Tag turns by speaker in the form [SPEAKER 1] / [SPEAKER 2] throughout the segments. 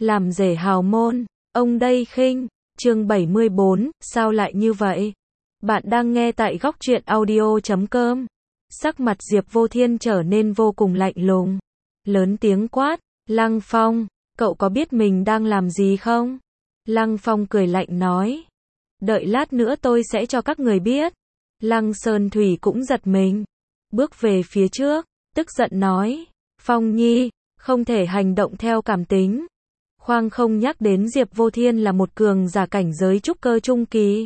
[SPEAKER 1] làm rể hào môn, ông đây khinh, chương 74, sao lại như vậy? Bạn đang nghe tại góc truyện audio.com. Sắc mặt Diệp Vô Thiên trở nên vô cùng lạnh lùng. Lớn tiếng quát, Lăng Phong, cậu có biết mình đang làm gì không? Lăng Phong cười lạnh nói, đợi lát nữa tôi sẽ cho các người biết. Lăng Sơn Thủy cũng giật mình, bước về phía trước, tức giận nói, Phong Nhi, không thể hành động theo cảm tính. Khoang không nhắc đến Diệp Vô Thiên là một cường giả cảnh giới trúc cơ trung kỳ.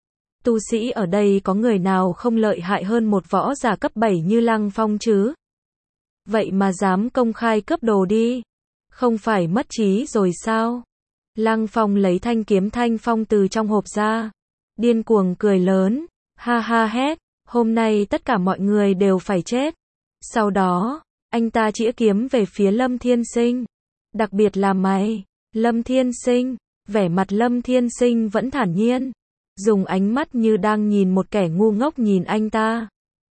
[SPEAKER 1] Tu sĩ ở đây có người nào không lợi hại hơn một võ giả cấp 7 như Lăng Phong chứ? Vậy mà dám công khai cướp đồ đi, không phải mất trí rồi sao? Lăng Phong lấy thanh kiếm Thanh Phong từ trong hộp ra, điên cuồng cười lớn, ha ha hét, hôm nay tất cả mọi người đều phải chết. Sau đó, anh ta chĩa kiếm về phía Lâm Thiên Sinh. Đặc biệt là mày, Lâm Thiên Sinh, vẻ mặt Lâm Thiên Sinh vẫn thản nhiên, dùng ánh mắt như đang nhìn một kẻ ngu ngốc nhìn anh ta.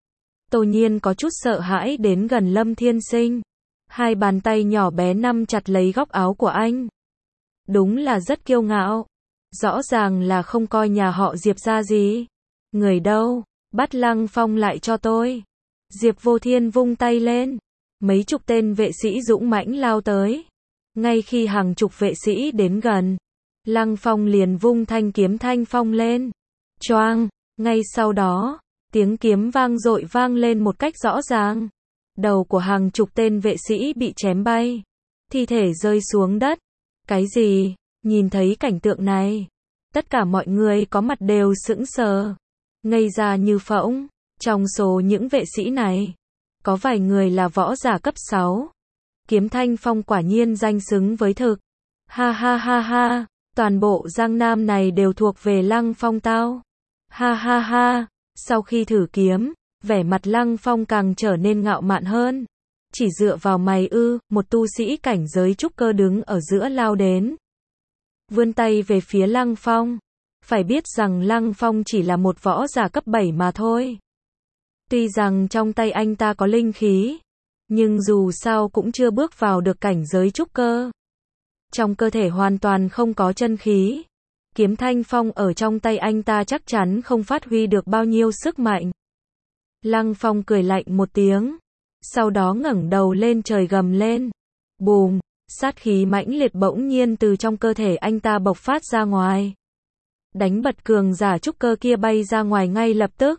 [SPEAKER 1] Tô Nhiên có chút sợ hãi đến gần Lâm Thiên Sinh, hai bàn tay nhỏ bé nắm chặt lấy góc áo của anh. Đúng là rất kiêu ngạo, rõ ràng là không coi nhà họ Diệp ra gì. Người đâu, bắt Lăng Phong lại cho tôi. Diệp Vô Thiên vung tay lên, mấy chục tên vệ sĩ dũng mãnh lao tới. Ngay khi hàng chục vệ sĩ đến gần, Lăng Phong liền vung thanh kiếm Thanh Phong lên. Choang, ngay sau đó, tiếng kiếm vang dội vang lên một cách rõ ràng. Đầu của hàng chục tên vệ sĩ bị chém bay, thi thể rơi xuống đất. Cái gì? Nhìn thấy cảnh tượng này, tất cả mọi người có mặt đều sững sờ, ngây ra như phỗng. Trong số những vệ sĩ này, có vài người là võ giả cấp 6. Kiếm Thanh Phong quả nhiên danh xứng với thực. Ha ha ha ha, toàn bộ Giang Nam này đều thuộc về Lăng Phong tao. Ha ha ha, sau khi thử kiếm, vẻ mặt Lăng Phong càng trở nên ngạo mạn hơn. Chỉ dựa vào mày ư? Một tu sĩ cảnh giới trúc cơ đứng ở giữa lao đến, vươn tay về phía Lăng Phong. Phải biết rằng Lăng Phong chỉ là một võ giả cấp 7 mà thôi. Tuy rằng trong tay anh ta có linh khí, nhưng dù sao cũng chưa bước vào được cảnh giới trúc cơ. Trong cơ thể hoàn toàn không có chân khí. Kiếm Thanh Phong ở trong tay anh ta chắc chắn không phát huy được bao nhiêu sức mạnh. Lăng Phong cười lạnh một tiếng, sau đó ngẩng đầu lên trời gầm lên. Bùm, sát khí mãnh liệt bỗng nhiên từ trong cơ thể anh ta bộc phát ra ngoài, đánh bật cường giả trúc cơ kia bay ra ngoài ngay lập tức.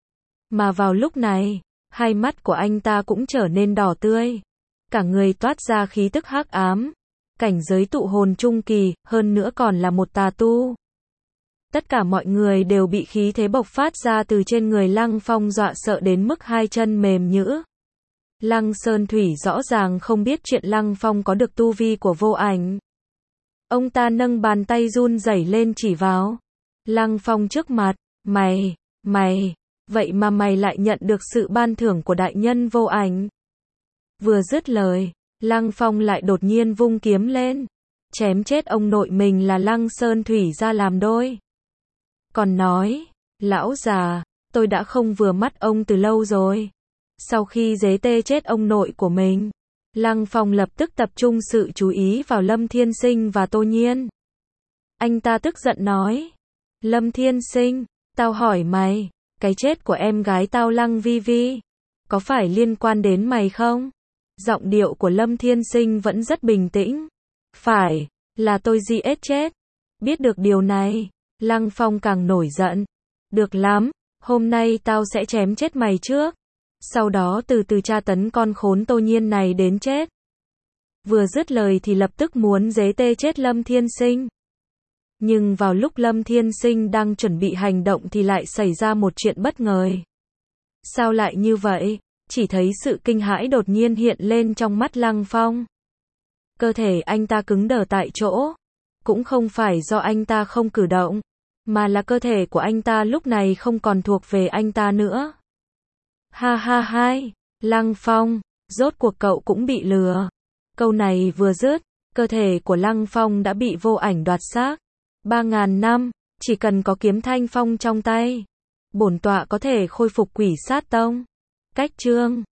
[SPEAKER 1] Mà vào lúc này, hai mắt của anh ta cũng trở nên đỏ tươi, cả người toát ra khí tức hắc ám, cảnh giới tụ hồn trung kỳ, hơn nữa còn là một tà tu. Tất cả mọi người đều bị khí thế bộc phát ra từ trên người Lăng Phong dọa sợ đến mức hai chân mềm nhũn. Lăng Sơn Thủy rõ ràng không biết chuyện Lăng Phong có được tu vi của vô ảnh. Ông ta nâng bàn tay run rẩy lên chỉ vào Lăng Phong trước mặt, mày, vậy mà mày lại nhận được sự ban thưởng của đại nhân vô ảnh. Vừa dứt lời, Lăng Phong lại đột nhiên vung kiếm lên, chém chết ông nội mình là Lăng Sơn Thủy ra làm đôi. Còn nói, lão già, tôi đã không vừa mắt ông từ lâu rồi. Sau khi giết chết ông nội của mình, Lăng Phong lập tức tập trung sự chú ý vào Lâm Thiên Sinh và Tô Nhiên. Anh ta tức giận nói, Lâm Thiên Sinh, tao hỏi mày, cái chết của em gái tao Lăng Vi Vi, có phải liên quan đến mày không? Giọng điệu của Lâm Thiên Sinh vẫn rất bình tĩnh. Phải, là tôi giết chết. Biết được điều này, Lăng Phong càng nổi giận. Được lắm, hôm nay tao sẽ chém chết mày trước, sau đó từ từ tra tấn con khốn Tô Nhiên này đến chết. Vừa dứt lời thì lập tức muốn giết chết Lâm Thiên Sinh. Nhưng vào lúc Lâm Thiên Sinh đang chuẩn bị hành động thì lại xảy ra một chuyện bất ngờ. Sao lại như vậy? Chỉ thấy sự kinh hãi đột nhiên hiện lên trong mắt Lăng Phong. Cơ thể anh ta cứng đờ tại chỗ. Cũng không phải do anh ta không cử động, mà là cơ thể của anh ta lúc này không còn thuộc về anh ta nữa. Ha ha hai, Lăng Phong, rốt cuộc cậu cũng bị lừa. Câu này vừa dứt, cơ thể của Lăng Phong đã bị vô ảnh đoạt xác. 3000 năm, chỉ cần có kiếm Thanh Phong trong tay, bổn tọa có thể khôi phục Quỷ Sát Tông. Cách chương